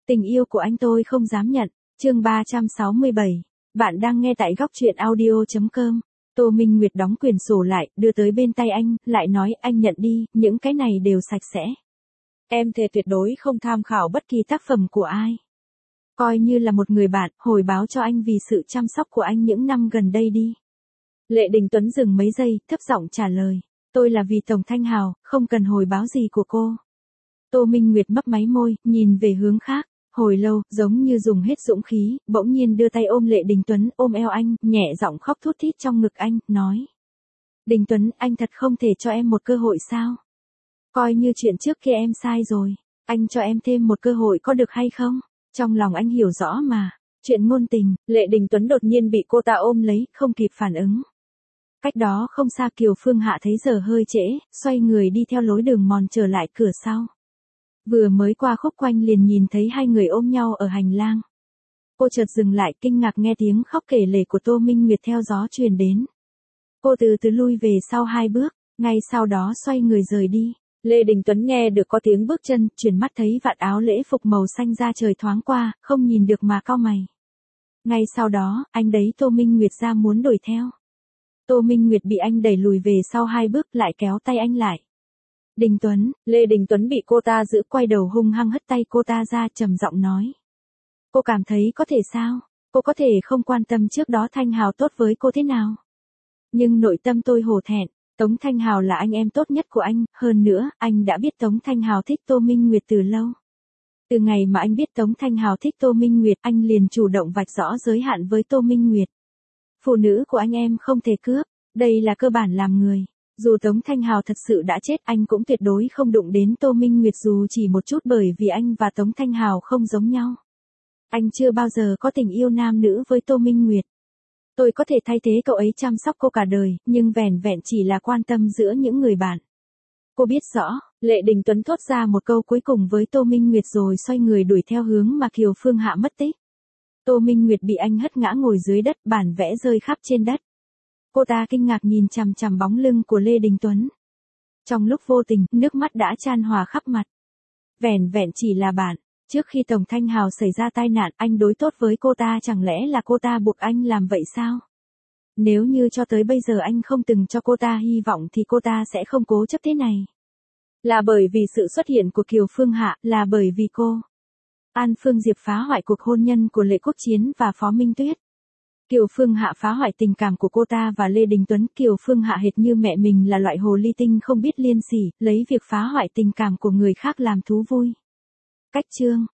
Tình yêu của anh tôi không dám nhận. Chương 367. Bạn đang nghe tại góc truyện audio.com. Tô Minh Nguyệt đóng quyển sổ lại, đưa tới bên tay anh, lại nói anh nhận đi, những cái này đều sạch sẽ. Em thề tuyệt đối không tham khảo bất kỳ tác phẩm của ai. Coi như là một người bạn, hồi báo cho anh vì sự chăm sóc của anh những năm gần đây đi. Lệ Đình Tuấn dừng mấy giây, thấp giọng trả lời. Tôi là vì Tổng Thanh Hào, không cần hồi báo gì của cô. Tô Minh Nguyệt mấp máy môi, nhìn về hướng khác. Hồi lâu, giống như dùng hết dũng khí, bỗng nhiên đưa tay ôm Lệ Đình Tuấn, ôm eo anh, nhẹ giọng khóc thút thít trong ngực anh, nói. Đình Tuấn, anh thật không thể cho em một cơ hội sao? Coi như chuyện trước kia em sai rồi, anh cho em thêm một cơ hội có được hay không? Trong lòng anh hiểu rõ mà, chuyện ngôn tình, Lệ Đình Tuấn đột nhiên bị cô ta ôm lấy, không kịp phản ứng. Cách đó không xa Kiều Phương Hạ thấy giờ hơi trễ, xoay người đi theo lối đường mòn trở lại cửa sau. Vừa mới qua khúc quanh liền nhìn thấy hai người ôm nhau ở hành lang. Cô chợt dừng lại kinh ngạc nghe tiếng khóc kể lể của Tô Minh Nguyệt theo gió truyền đến. Cô từ từ lui về sau 2 bước, ngay sau đó xoay người rời đi. Lê Đình Tuấn nghe được có tiếng bước chân, chuyển mắt thấy vạt áo lễ phục màu xanh da trời thoáng qua, không nhìn được mà cau mày. Ngay sau đó, anh đẩy Tô Minh Nguyệt ra muốn đuổi theo. Tô Minh Nguyệt bị anh đẩy lùi về sau 2 bước lại kéo tay anh lại. Đình Tuấn, Lê Đình Tuấn bị cô ta giữ quay đầu hung hăng hất tay cô ta ra trầm giọng nói. Cô cảm thấy có thể sao? Cô có thể không quan tâm trước đó Thanh Hào tốt với cô thế nào? Nhưng nội tâm tôi hổ thẹn, Tống Thanh Hào là anh em tốt nhất của anh, hơn nữa, anh đã biết Tống Thanh Hào thích Tô Minh Nguyệt từ lâu. Từ ngày mà anh biết Tống Thanh Hào thích Tô Minh Nguyệt, anh liền chủ động vạch rõ giới hạn với Tô Minh Nguyệt. Phụ nữ của anh em không thể cướp, đây là cơ bản làm người. Dù Tống Thanh Hào thật sự đã chết, anh cũng tuyệt đối không đụng đến Tô Minh Nguyệt dù chỉ một chút bởi vì anh và Tống Thanh Hào không giống nhau. Anh chưa bao giờ có tình yêu nam nữ với Tô Minh Nguyệt. Tôi có thể thay thế cậu ấy chăm sóc cô cả đời, nhưng vẻn vẹn chỉ là quan tâm giữa những người bạn. Cô biết rõ, Lệ Đình Tuấn thốt ra một câu cuối cùng với Tô Minh Nguyệt rồi xoay người đuổi theo hướng mà Kiều Phương Hạ mất tích. Tô Minh Nguyệt bị anh hất ngã ngồi dưới đất, bản vẽ rơi khắp trên đất. Cô ta kinh ngạc nhìn chằm chằm bóng lưng của Lê Đình Tuấn. Trong lúc vô tình, nước mắt đã chan hòa khắp mặt. Vẻn vẹn chỉ là bạn, trước khi Tổng Thanh Hào xảy ra tai nạn, anh đối tốt với cô ta, chẳng lẽ là cô ta buộc anh làm vậy sao? Nếu như cho tới bây giờ anh không từng cho cô ta hy vọng thì cô ta sẽ không cố chấp thế này. Là bởi vì sự xuất hiện của Kiều Phương Hạ, là bởi vì cô. An Phương Diệp phá hoại cuộc hôn nhân của Lệ Quốc Chiến và Phó Minh Tuyết. Kiều Phương Hạ phá hoại tình cảm của cô ta và Lê Đình Tuấn. Kiều Phương Hạ hệt như mẹ mình là loại hồ ly tinh không biết liêm sỉ, lấy việc phá hoại tình cảm của người khác làm thú vui. Cách chương